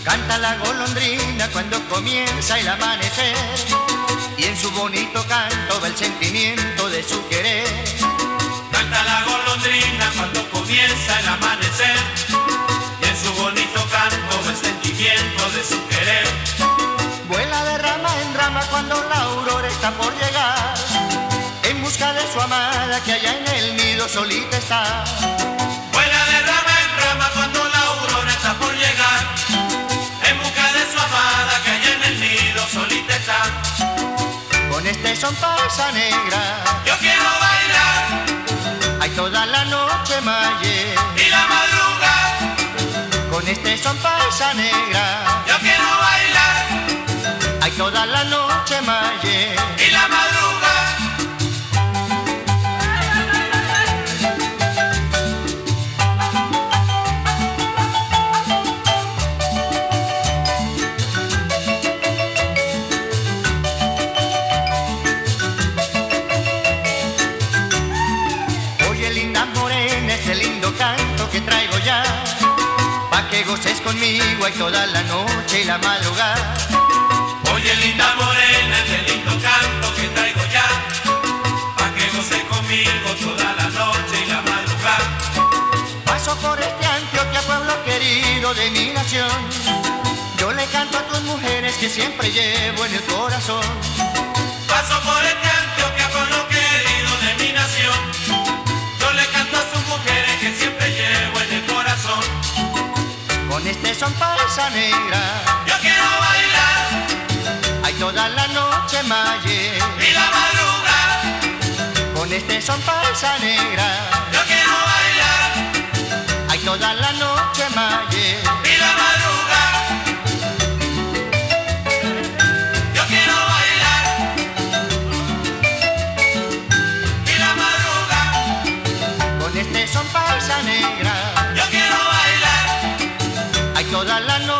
Canta la golondrina cuando comienza el amanecer, y en su bonito canto va el sentimiento de su querer. Canta la golondrina cuando comienza el amanecer, y en su bonito canto va el sentimiento de su querer. Vuela de rama en rama cuando la aurora está por llegar, en busca de su amada que allá en el nido solita está. Vuela de rama en rama cuando la aurora está por llegar, en busca de su amada que allá en el nido solita está. Con este son paisa negra, yo quiero bailar, ay toda la noche maye, y la madruga. con este son paisa negra, yo quiero bailar, ay toda la noche maye, y la madruga. Este lindo canto que traigo ya, pa' que goces conmigo ay toda la noche y la madrugada. Oye linda morena, este lindo canto que traigo ya, pa' que goces conmigo toda la noche y la madrugada. Paso por este Antioquia, pueblo querido de mi nación, yo le canto a tus mujeres que siempre llevo en el corazón. Paso por este Antioquia, pueblo querido de mi nación, que siempre llevo en el corazón. Con este son paisa negra, yo quiero bailar, ay toda la noche maye, y la madruga. Con este son paisa negra, yo quiero bailar, ay toda la noche maye, y la madruga. Yo quiero bailar, y la madruga. Con este son paisa negra, yo quiero bailar, ay toda la noche